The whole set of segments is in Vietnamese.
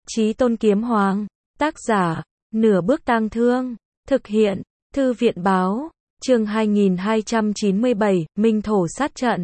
Chí Tôn Kiếm Hoàng. Tác giả, Nửa Bước Tang Thương. Thực hiện, Thư viện Báo. Chương 2297, Minh Thổ sát trận.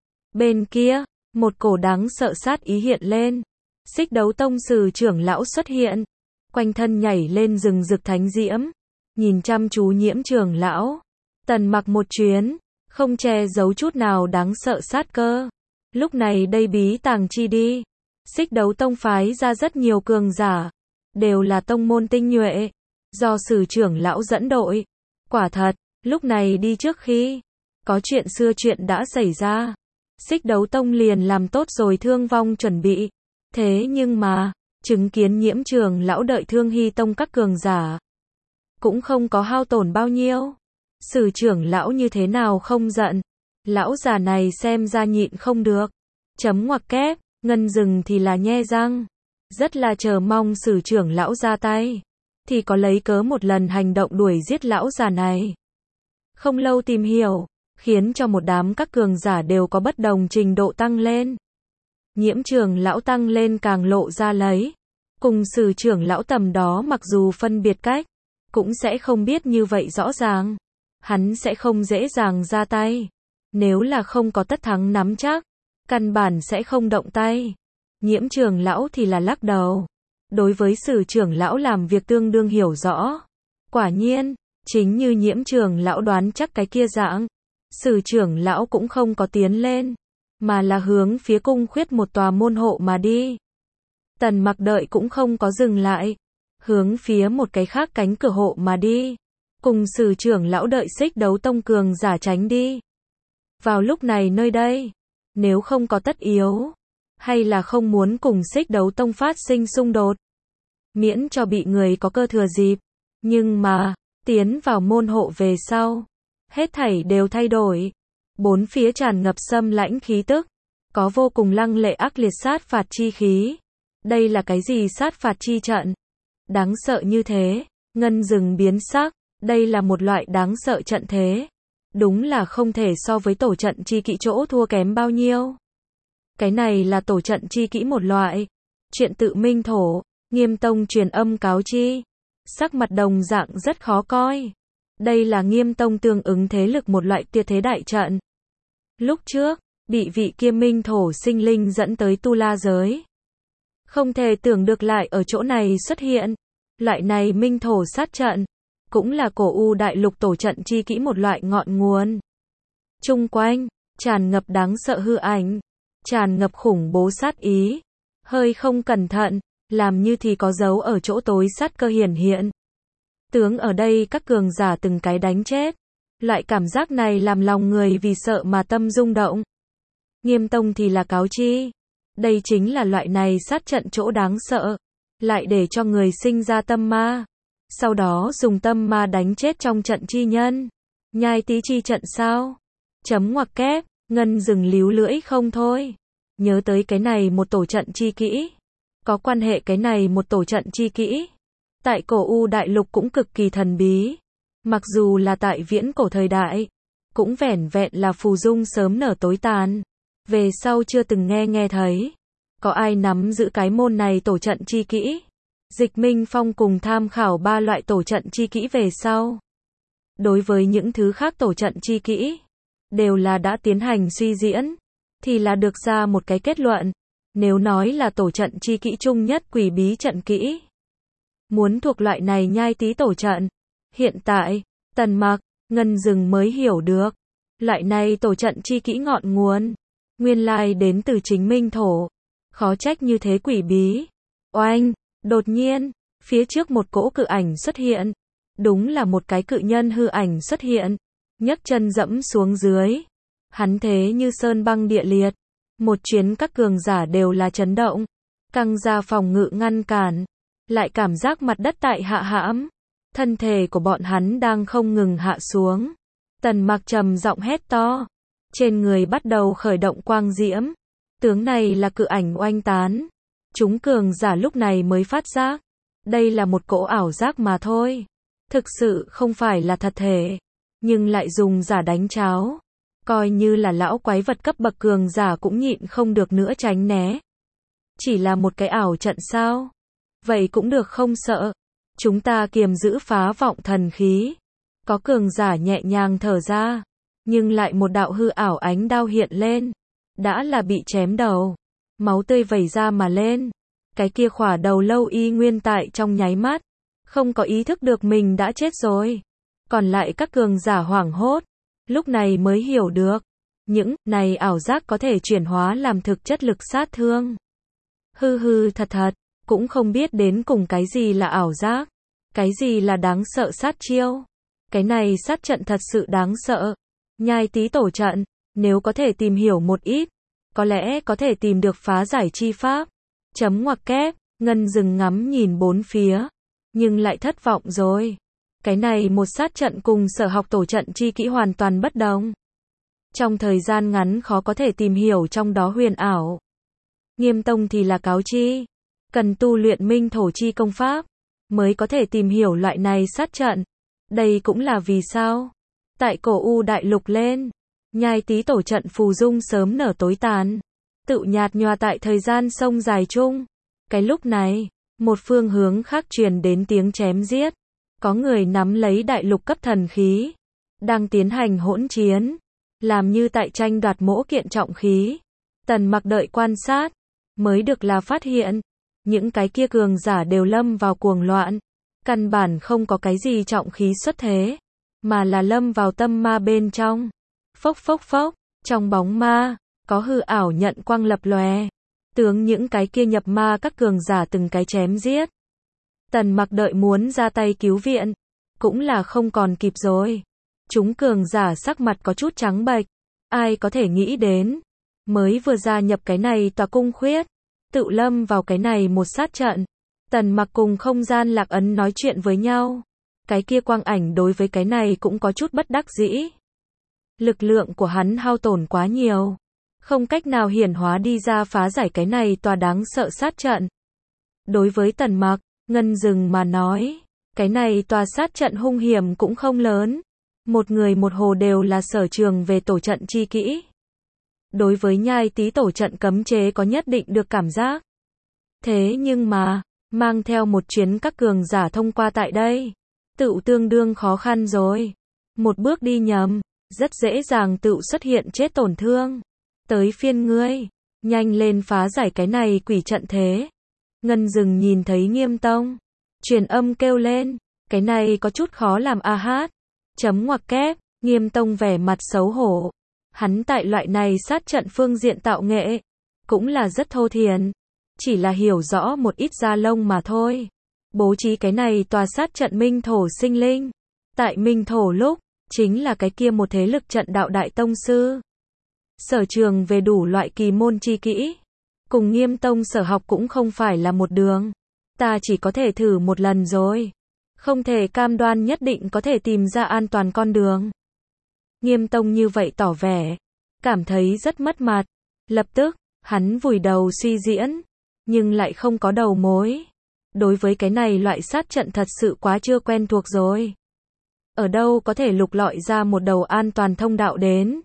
Bên kia, một cổ đáng sợ sát ý hiện lên. Xích Đấu Tông Sử trưởng lão xuất hiện. Quanh thân nhảy lên rừng rực thánh diễm. Nhìn chăm chú Nhiễm trưởng lão. Tần Mặc một chuyến, không che giấu chút nào đáng sợ sát cơ. Lúc này đây bí tàng chi đi. Xích Đấu Tông phái ra rất nhiều cường giả. Đều là tông môn tinh nhuệ. Do Sử trưởng lão dẫn đội. Quả thật, lúc này đi trước khi có chuyện xưa chuyện đã xảy ra. Xích Đấu Tông liền làm tốt rồi thương vong chuẩn bị. Thế nhưng mà, chứng kiến Nhiễm trưởng lão đợi Thương Hy Tông các cường giả. Cũng không có hao tổn bao nhiêu. Sử trưởng lão như thế nào không giận. Lão già này xem ra nhịn không được. Chấm ngoặc kép, Ngân Dừng thì là nhe răng. Rất là chờ mong Sử trưởng lão ra tay. Thì có lấy cớ một lần hành động đuổi giết lão già này. Không lâu tìm hiểu, khiến cho một đám các cường giả đều có bất đồng trình độ tăng lên. Nhiễm trưởng lão tăng lên càng lộ ra lấy. Cùng Sử trưởng lão tầm đó mặc dù phân biệt cách, cũng sẽ không biết như vậy rõ ràng. Hắn sẽ không dễ dàng ra tay. Nếu là không có tất thắng nắm chắc, căn bản sẽ không động tay. Nhiễm trưởng lão thì là lắc đầu. Đối với Sử trưởng lão làm việc tương đương hiểu rõ. Quả nhiên, chính như Nhiễm trưởng lão đoán chắc cái kia dạng. Sử trưởng lão cũng không có tiến lên, mà là hướng phía cung khuyết một tòa môn hộ mà đi. Tần Mặc đợi cũng không có dừng lại. Hướng phía một cái khác cánh cửa hộ mà đi. Cùng Sử trưởng lão đợi Xích Đấu Tông cường giả tránh đi. Vào lúc này nơi đây, nếu không có tất yếu, hay là không muốn cùng Xích Đấu Tông phát sinh xung đột, miễn cho bị người có cơ thừa dịp. Nhưng mà, tiến vào môn hộ về sau, hết thảy đều thay đổi. Bốn phía tràn ngập xâm lãnh khí tức, có vô cùng lăng lệ ác liệt sát phạt chi khí. Đây là cái gì sát phạt chi trận? Đáng sợ như thế. Ngân Dừng biến sắc. Đây là một loại đáng sợ trận thế. Đúng là không thể so với tổ trận chi kỹ chỗ thua kém bao nhiêu. Cái này là tổ trận chi kỹ một loại. Chuyện tự Minh Thổ, Nghiêm Tông truyền âm cáo chi. Sắc mặt đồng dạng rất khó coi. Đây là Nghiêm Tông tương ứng thế lực một loại tuyệt thế đại trận. Lúc trước, bị vị kia Minh Thổ sinh linh dẫn tới Tu La giới. Không thể tưởng được lại ở chỗ này xuất hiện. Loại này Minh Thổ sát trận, cũng là cổ U đại lục tổ trận chi kỹ một loại ngọn nguồn. Chung quanh, tràn ngập đáng sợ hư ảnh, tràn ngập khủng bố sát ý. Hơi không cẩn thận, làm như thì có dấu ở chỗ tối sát cơ hiển hiện. Tướng ở đây các cường giả từng cái đánh chết. Loại cảm giác này làm lòng người vì sợ mà tâm rung động. Nghiêm Tông thì là cáo chi. Đây chính là loại này sát trận chỗ đáng sợ. Lại để cho người sinh ra tâm ma. Sau đó dùng tâm ma đánh chết trong trận chi nhân. Nhai tí chi trận sao? Chấm ngoặc kép, Ngân Dừng líu lưỡi không thôi. Nhớ tới cái này một tổ trận chi kỹ. Có quan hệ cái này một tổ trận chi kỹ. Tại cổ U đại lục cũng cực kỳ thần bí. Mặc dù là tại viễn cổ thời đại, cũng vẻn vẹn là phù dung sớm nở tối tàn. Về sau chưa từng nghe thấy. Có ai nắm giữ cái môn này tổ trận chi kỹ? Dịch Minh Phong cùng tham khảo ba loại tổ trận chi kỹ về sau. Đối với những thứ khác tổ trận chi kỹ, đều là đã tiến hành suy diễn, thì là được ra một cái kết luận. Nếu nói là tổ trận chi kỹ chung nhất quỷ bí trận kỹ, muốn thuộc loại này nhai tí tổ trận. Hiện tại, Tần Mặc, Ngân Dừng mới hiểu được. Loại này tổ trận chi kỹ ngọn nguồn, nguyên lai đến từ chính Minh Thổ. Khó trách như thế quỷ bí. Oanh! Đột nhiên, phía trước một cỗ cự ảnh xuất hiện. Đúng là một cái cự nhân hư ảnh xuất hiện. Nhấc chân dẫm xuống dưới. Hắn thế như sơn băng địa liệt. Một chuyến các cường giả đều là chấn động. Căng ra phòng ngự ngăn cản. Lại cảm giác mặt đất tại hạ hãm. Thân thể của bọn hắn đang không ngừng hạ xuống. Tần Mặc trầm giọng hét to. Trên người bắt đầu khởi động quang diễm. Tướng này là cự ảnh oanh tán. Chúng cường giả lúc này mới phát giác. Đây là một cỗ ảo giác mà thôi. Thực sự không phải là thật thể. Nhưng lại dùng giả đánh cháo. Coi như là lão quái vật cấp bậc cường giả cũng nhịn không được nữa tránh né. Chỉ là một cái ảo trận sao? Vậy cũng được không sợ. Chúng ta kiềm giữ phá vọng thần khí. Có cường giả nhẹ nhàng thở ra. Nhưng lại một đạo hư ảo ánh đao hiện lên. Đã là bị chém đầu. Máu tươi vẩy ra mà lên. Cái kia khỏa đầu lâu y nguyên tại trong nháy mắt. Không có ý thức được mình đã chết rồi. Còn lại các cường giả hoảng hốt. Lúc này mới hiểu được. Những này ảo giác có thể chuyển hóa làm thực chất lực sát thương. Hư thật thật. Cũng không biết đến cùng cái gì là ảo giác. Cái gì là đáng sợ sát chiêu. Cái này sát trận thật sự đáng sợ. Nhai tí tổ trận. Nếu có thể tìm hiểu một ít. Có lẽ có thể tìm được phá giải chi pháp. Chấm ngoặc kép. Ngân dừng ngắm nhìn bốn phía. Nhưng lại thất vọng rồi. Cái này một sát trận cùng sở học tổ trận chi kỹ hoàn toàn bất đồng. Trong thời gian ngắn khó có thể tìm hiểu trong đó huyền ảo. Nghiêm tông thì là cáo chi. Cần tu luyện minh thổ chi công pháp. Mới có thể tìm hiểu loại này sát trận. Đây cũng là vì sao. Tại cổ U đại lục lên. Nhai tí tổ trận phù dung sớm nở tối tàn. Tự nhạt nhòa tại thời gian sông dài chung. Cái lúc này. Một phương hướng khác truyền đến tiếng chém giết. Có người nắm lấy đại lục cấp thần khí. Đang tiến hành hỗn chiến. Làm như tại tranh đoạt mỗi kiện trọng khí. Tần Mặc đợi quan sát. Mới được là phát hiện. Những cái kia cường giả đều lâm vào cuồng loạn. Căn bản không có cái gì trọng khí xuất thế. Mà là lâm vào tâm ma bên trong. Phốc phốc phốc. Trong bóng ma. Có hư ảo nhận quang lập lòe. Tướng những cái kia nhập ma các cường giả từng cái chém giết. Tần Mặc đợi muốn ra tay cứu viện. Cũng là không còn kịp rồi. Chúng cường giả sắc mặt có chút trắng bệch. Ai có thể nghĩ đến. Mới vừa gia nhập cái này tòa cung khuyết. Tự lâm vào cái này một sát trận. Tần Mặc cùng không gian lạc ấn nói chuyện với nhau. Cái kia quang ảnh đối với cái này cũng có chút bất đắc dĩ. Lực lượng của hắn hao tổn quá nhiều. Không cách nào hiển hóa đi ra phá giải cái này tòa đáng sợ sát trận. Đối với Tần Mặc, Ngân dừng mà nói. Cái này tòa sát trận hung hiểm cũng không lớn. Một người một hồ đều là sở trường về tổ trận chi kỹ. Đối với nhai tí tổ trận cấm chế có nhất định được cảm giác. Thế nhưng mà, mang theo một chuyến các cường giả thông qua tại đây. Tự tương đương khó khăn rồi. Một bước đi nhầm, rất dễ dàng tự xuất hiện chết tổn thương. Tới phiên ngươi, nhanh lên phá giải cái này quỷ trận thế. Ngân dừng nhìn thấy Nghiêm tông. Truyền âm kêu lên, cái này có chút khó làm a hát. Chấm ngoặc kép, Nghiêm tông vẻ mặt xấu hổ. Hắn tại loại này sát trận phương diện tạo nghệ. Cũng là rất thô thiển. Chỉ là hiểu rõ một ít da lông mà thôi. Bố trí cái này tòa sát trận minh thổ sinh linh. Tại minh thổ lúc, chính là cái kia một thế lực trận đạo đại tông sư. Sở trường về đủ loại kỳ môn chi kỹ. Cùng Nghiêm tông sở học cũng không phải là một đường. Ta chỉ có thể thử một lần rồi. Không thể cam đoan nhất định có thể tìm ra an toàn con đường. Nghiêm tông như vậy tỏ vẻ. Cảm thấy rất mất mặt. Lập tức, hắn vùi đầu suy diễn. Nhưng lại không có đầu mối. Đối với cái này loại sát trận thật sự quá chưa quen thuộc rồi. Ở đâu có thể lục lọi ra một đầu an toàn thông đạo đến.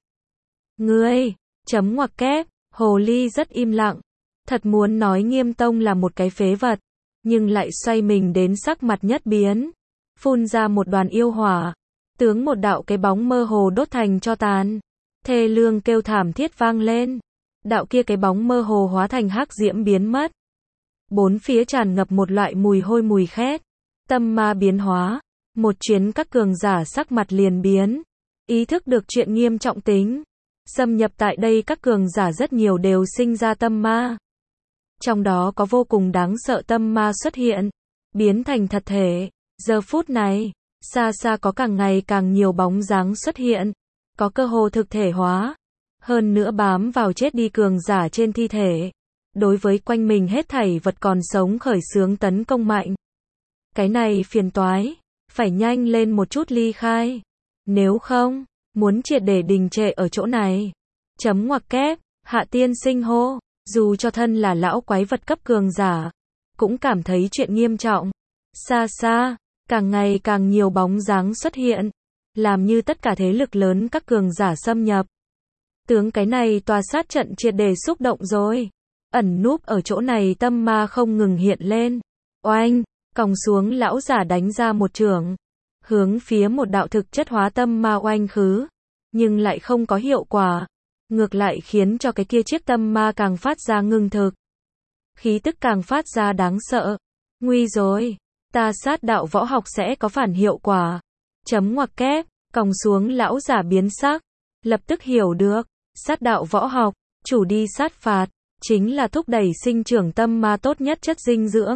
Ngươi, chấm ngoặc kép, hồ ly rất im lặng. Thật muốn nói Nghiêm tông là một cái phế vật. Nhưng lại xoay mình đến sắc mặt nhất biến. Phun ra một đoàn yêu hỏa. Tướng một đạo cái bóng mơ hồ đốt thành tro tàn. Thê lương kêu thảm thiết vang lên. Đạo kia cái bóng mơ hồ hóa thành hắc diễm biến mất. Bốn phía tràn ngập một loại mùi hôi mùi khét. Tâm ma biến hóa. Một chuyến các cường giả sắc mặt liền biến. Ý thức được chuyện nghiêm trọng tính. Xâm nhập tại đây các cường giả rất nhiều đều sinh ra tâm ma. Trong đó có vô cùng đáng sợ tâm ma xuất hiện. Biến thành thật thể. Giờ phút này, xa xa có càng ngày càng nhiều bóng dáng xuất hiện. Có cơ hồ thực thể hóa. Hơn nữa bám vào chết đi cường giả trên thi thể. Đối với quanh mình hết thảy vật còn sống khởi xướng tấn công mạnh. Cái này phiền toái. Phải nhanh lên một chút ly khai. Nếu không, muốn triệt để đình trệ ở chỗ này. Chấm ngoặc kép, Hạ tiên sinh hô. Dù cho thân là lão quái vật cấp cường giả. Cũng cảm thấy chuyện nghiêm trọng. Xa xa, càng ngày càng nhiều bóng dáng xuất hiện. Làm như tất cả thế lực lớn các cường giả xâm nhập. Tướng cái này tòa sát trận triệt để xúc động rồi. Ẩn núp ở chỗ này tâm ma không ngừng hiện lên. Oanh, còng xuống lão giả đánh ra một chưởng, hướng phía một đạo thực chất hóa tâm ma oanh khứ, nhưng lại không có hiệu quả, ngược lại khiến cho cái kia chiếc tâm ma càng phát ra ngưng thực. Khí tức càng phát ra đáng sợ. Nguy rồi, ta sát đạo võ học sẽ có phản hiệu quả. Chấm ngoặc kép, còng xuống lão giả biến sắc, lập tức hiểu được, sát đạo võ học, chủ đi sát phạt, chính là thúc đẩy sinh trưởng tâm ma tốt nhất chất dinh dưỡng.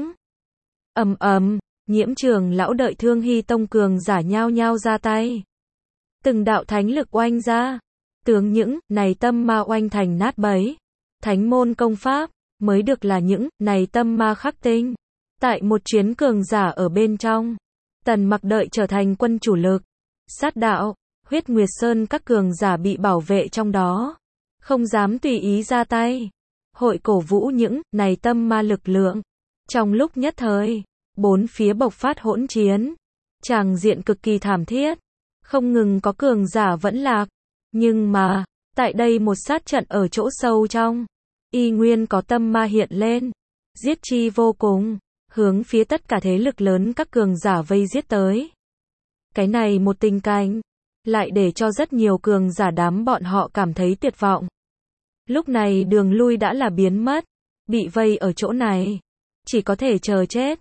Nhiễm Trường lão đợi Thương Hy tông cường giả nhao nhao ra tay. Từng đạo thánh lực oanh ra, tướng những này tâm ma oanh thành nát bấy. Thánh môn công pháp mới được là những này tâm ma khắc tinh. Tại một chuyến cường giả ở bên trong, Tần Mặc đợi trở thành quân chủ lực. Sát đạo, Huyết Nguyệt Sơn các cường giả bị bảo vệ trong đó, không dám tùy ý ra tay. Hội cổ vũ những này tâm ma lực lượng. Trong lúc nhất thời, bốn phía bộc phát hỗn chiến, tràng diện cực kỳ thảm thiết, không ngừng có cường giả vẫn lạc, nhưng mà, tại đây một sát trận ở chỗ sâu trong, y nguyên có tâm ma hiện lên, giết chi vô cùng, hướng phía tất cả thế lực lớn các cường giả vây giết tới. Cái này một tình cảnh, lại để cho rất nhiều cường giả đám bọn họ cảm thấy tuyệt vọng. Lúc này đường lui đã là biến mất, bị vây ở chỗ này, chỉ có thể chờ chết.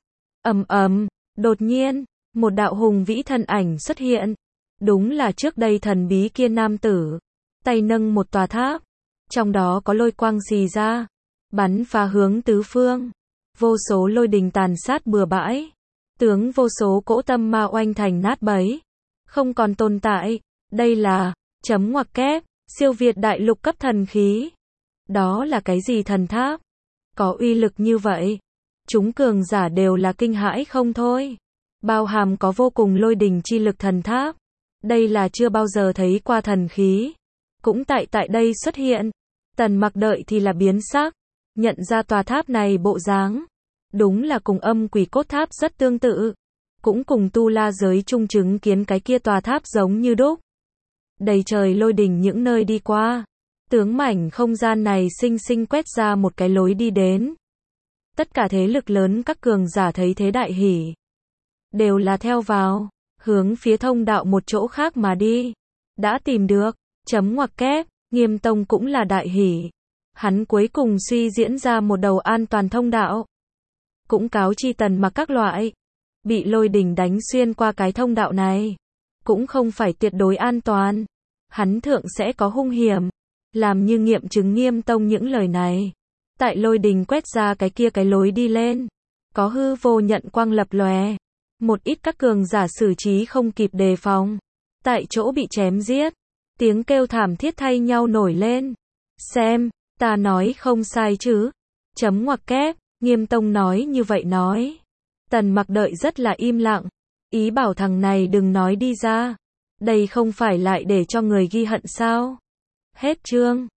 Đột nhiên, một đạo hùng vĩ thân ảnh xuất hiện. Đúng là trước đây thần bí kia nam tử, tay nâng một tòa tháp, trong đó có lôi quang xì ra, bắn phá hướng tứ phương. Vô số lôi đình tàn sát bừa bãi, tướng vô số cỗ tâm ma oanh thành nát bấy, không còn tồn tại. Đây là, chấm ngoặc kép, siêu việt đại lục cấp thần khí. Đó là cái gì thần tháp? Có uy lực như vậy? Chúng cường giả đều là kinh hãi không thôi. Bao hàm có vô cùng lôi đình chi lực thần tháp. Đây là chưa bao giờ thấy qua thần khí. Cũng tại đây xuất hiện. Tần Mặc đợi thì là biến sắc. Nhận ra tòa tháp này bộ dáng. Đúng là cùng âm quỷ cốt tháp rất tương tự. Cũng cùng tu la giới trung chứng kiến cái kia tòa tháp giống như đúc. Đầy trời lôi đình những nơi đi qua. Tướng mảnh không gian này sinh sinh quét ra một cái lối đi đến. Tất cả thế lực lớn các cường giả thấy thế đại hỉ. Đều là theo vào, hướng phía thông đạo một chỗ khác mà đi. Đã tìm được, chấm ngoặc kép, Nghiêm Tông cũng là đại hỉ. Hắn cuối cùng suy diễn ra một đầu an toàn thông đạo. Cũng cáo chi Tần Mặc các loại. Bị lôi đình đánh xuyên qua cái thông đạo này. Cũng không phải tuyệt đối an toàn. Hắn thượng sẽ có hung hiểm. Làm như nghiệm chứng Nghiêm Tông những lời này. Tại lôi đình quét ra cái kia cái lối đi lên. Có hư vô nhận quang lập lòe. Một ít các cường giả xử trí không kịp đề phòng. Tại chỗ bị chém giết. Tiếng kêu thảm thiết thay nhau nổi lên. Xem, ta nói không sai chứ. Chấm ngoặc kép, Nghiêm Tông nói như vậy nói. Tần Mặc đợi rất là im lặng. Ý bảo thằng này đừng nói đi ra. Đây không phải lại để cho người ghi hận sao? Hết chương.